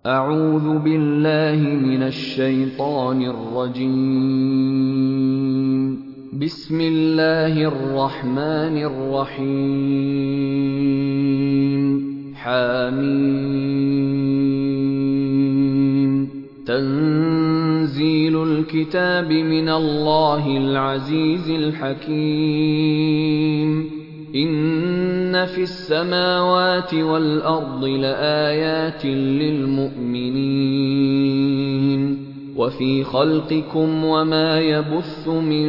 أعوذ بالله من الشيطان الرجيم. بسم الله الرحمن الرحيم. حميم. تنزيل الكتاب من الله العزيز الحكيم. إن في السماوات والأرض لآيات للمؤمنين وفي خلقكم وما يبث من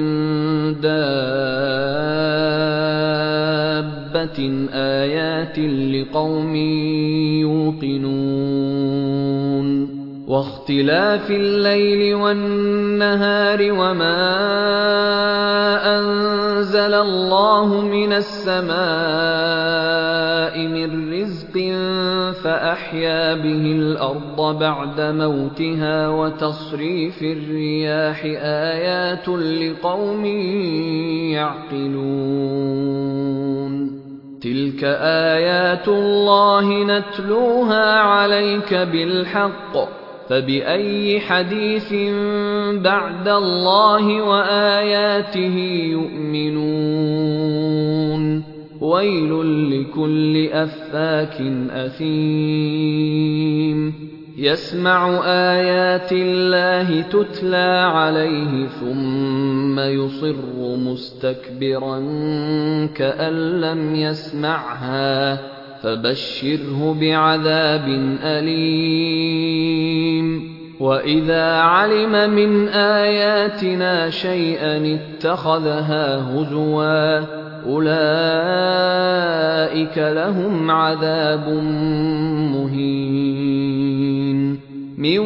دابة آيات لقوم يوقنون واختلاف الليل والنهار وما أنزل الله من السماء من رزق فأحيا به الأرض بعد موتها وتصريف الرياح آيات لقوم يعقلون. تلك آيات الله نتلوها عليك بالحق فبأي حديث بعد الله وآياته يؤمنون. ويل لكل أفاك أثيم يسمع آيات الله تتلى عليه ثم يصر مستكبرا كأن لم يسمعها فبشره بعذاب أليم. وإذا علم من آياتنا شيئا اتخذها هزوا أولئك لهم عذاب مهين من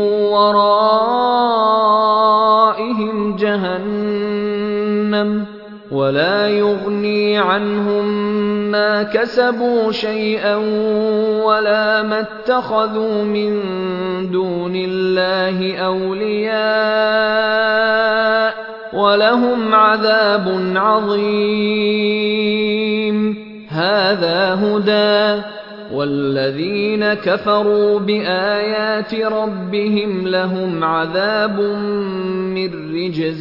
ورائهم جهنم ولا يغني عنهم ما كسبوا شيئا ولا ما اتخذوا من دون الله أولياء ولهم عذاب عظيم. هذا هدى والذين كفروا بآيات ربهم لهم عذاب من رجز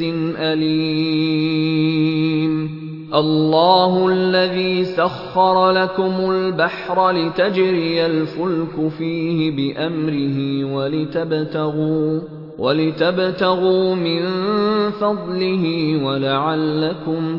أليم. الله الذي سخر لكم البحر لتجري الفلك فيه بأمره ولتبتغوا من فضله ولعلكم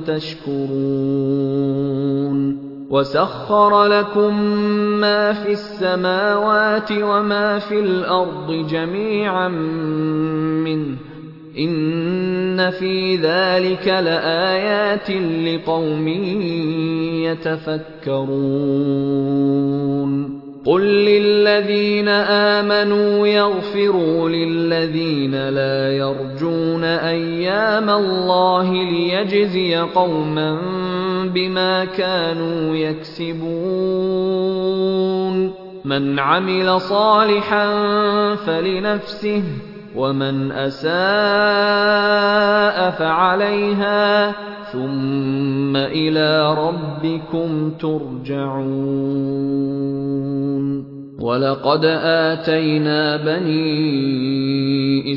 تشكرون. وسخر لكم ما في السماوات وما في الأرض جميعا منه إن في ذلك لآيات لقوم يتفكرون. قل للذين آمنوا يغفروا للذين لا يرجون أيام الله ليجزي قوما بما كانوا يكسبون. من عمل صالحا فلنفسه ومن أساء فعليها ثم إلى ربكم ترجعون. ولقد آتينا بني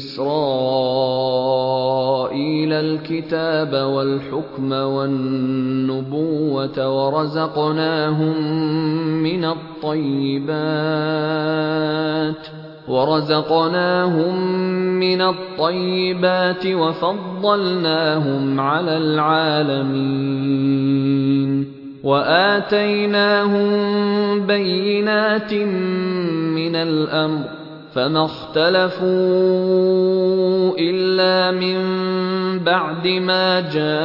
إسرائيل الكتاب والحكم والنبوة ورزقناهم من الطيبات وفضلناهم على العالمين. وآتيناهم بينات من الأمر فما اختلفوا إلا من بعد ما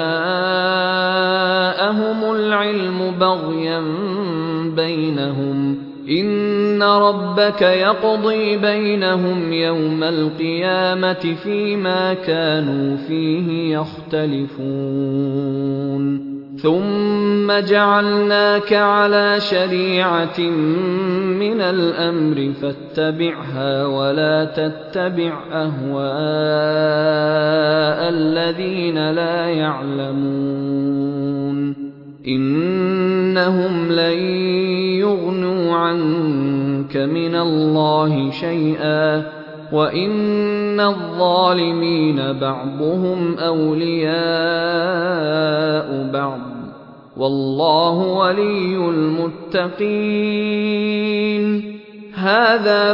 جاءهم العلم بغيا بينهم. إن ربك يقضي بينهم يوم القيامة فيما كانوا فيه يختلفون. ثم جعلناك على شريعة من الأمر فاتبعها ولا تتبع أهواء الذين لا يعلمون. إنهم لن يغنوا عنك عنك من الله شيئا وإن الظالمين بعضهم أولياء بعض والله ولي المتقين هذا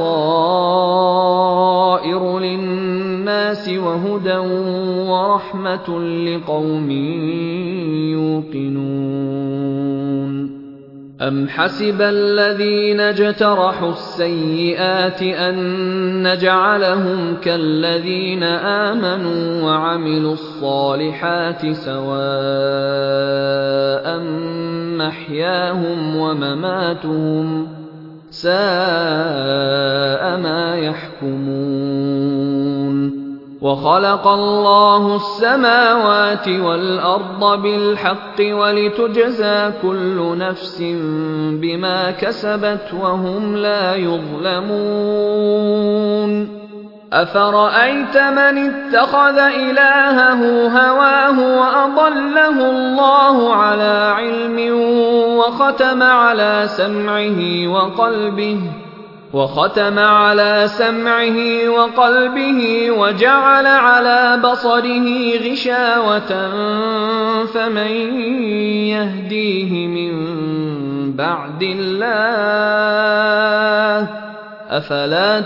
بصائر للناس وهدى ورحمة لقوم يوقنون أم حسب الذين اجترحوا السيئات أن نجعلهم كالذين آمنوا وعملوا الصالحات سواء محياهم ومماتهم ساء ما يحكمون وخلق الله السماوات والأرض بالحق ولتجزى كل نفس بما كسبت وهم لا يظلمون أفرأيت من اتخذ إلهه هواه وأضله الله على علم وختم على سمعه وقلبه وجعل على بصره غشاوة فمن يهديه من بعد الله أفلا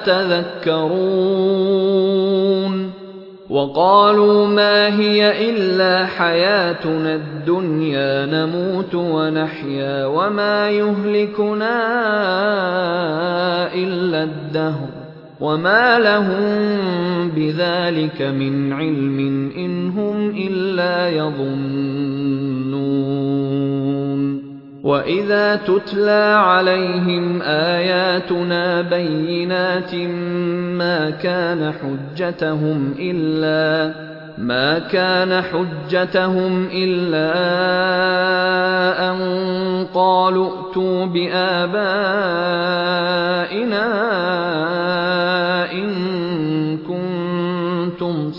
تذكرون وقالوا ما هي إلا حياتنا الدنيا نموت ونحيا وما يهلكنا إلا الدهر وما لهم بذلك من علم إن هم إلا يظنون وإذا تتلى عليهم آياتنا بينات ما كان حجتهم إلا أن قالوا ائتوا بآبائنا إن كنتم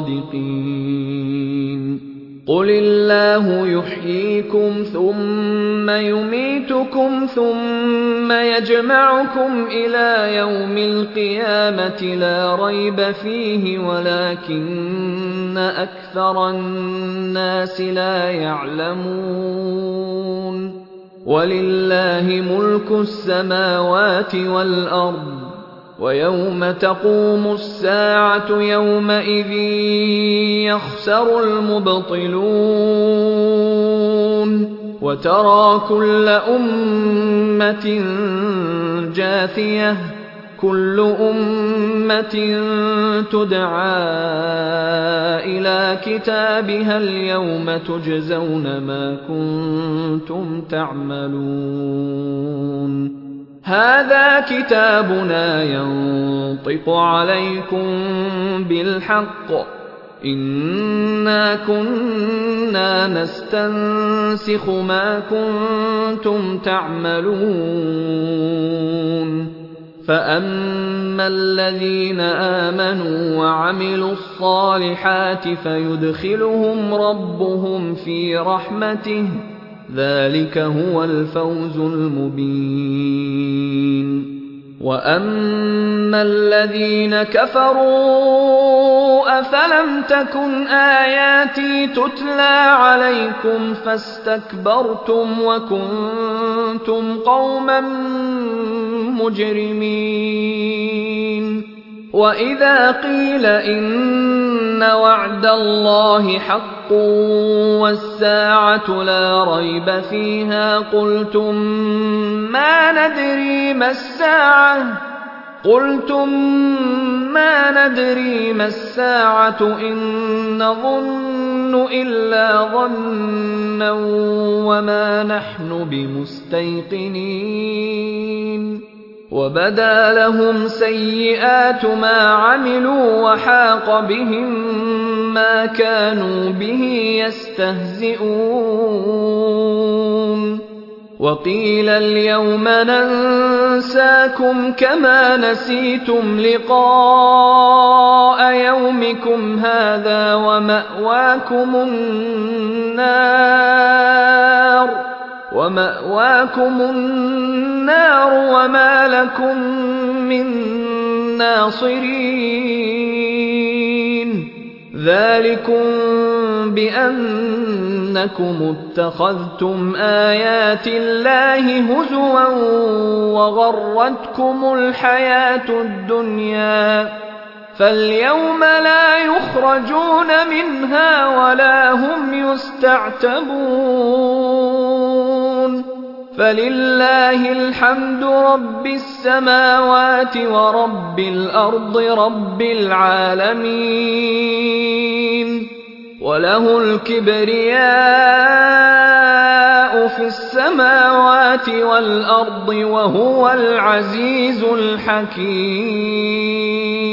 صادقين قل الله يحييكم ثم يميتكم ثم يجمعكم إلى يوم القيامة لا ريب فيه ولكن أكثر الناس لا يعلمون ولله ملك السماوات والأرض ويوم تقوم الساعة يومئذ يخسر المبطلون وترى كل أمة جاثية كل أمة تدعى إلى كتابها اليوم تجزون ما كنتم تعملون هذا كتابنا ينطق عليكم بالحق إنا كنا نستنسخ ما كنتم تعملون فأما الذين آمنوا وعملوا الصالحات فيدخلهم ربهم في رحمته ذلك هو الفوز المبين وأما الذين كفروا أفلم تكن آياتي تتلى عليكم فاستكبرتم وكنتم قوما مجرمين وإذا قيل إن وعد الله حق والساعة لا ريب فيها قلتم ما ندري ما الساعة إن نظن إلا ظنا وما نحن بمستيقنين وبدا لهم سيئات ما عملوا وحاق بهم ما كانوا به يستهزئون وقيل اليوم ننساكم كما نسيتم لقاء يومكم هذا ومأواكم النار وَمَأْوَاكُمُ النَّارُ وَمَا لَكُم مِّن نَّاصِرِينَ ذَٰلِكُم بِأَنَّكُمُ اتَّخَذْتُمْ آيَاتِ اللَّهِ هُزُوًا وَغَرَّتْكُمُ الْحَيَاةُ الدُّنْيَا فَالْيَوْمَ لَا يُخْرَجُونَ مِنْهَا وَلَا هُمْ يُسْتَعْتَبُونَ فَلِلَّهِ الْحَمْدُ رَبِّ السَّمَاوَاتِ وَرَبِّ الْأَرْضِ رَبِّ الْعَالَمِينَ وَلَهُ الْكِبْرِيَاءُ فِي السَّمَاوَاتِ وَالْأَرْضِ وَهُوَ الْعَزِيزُ الْحَكِيمُ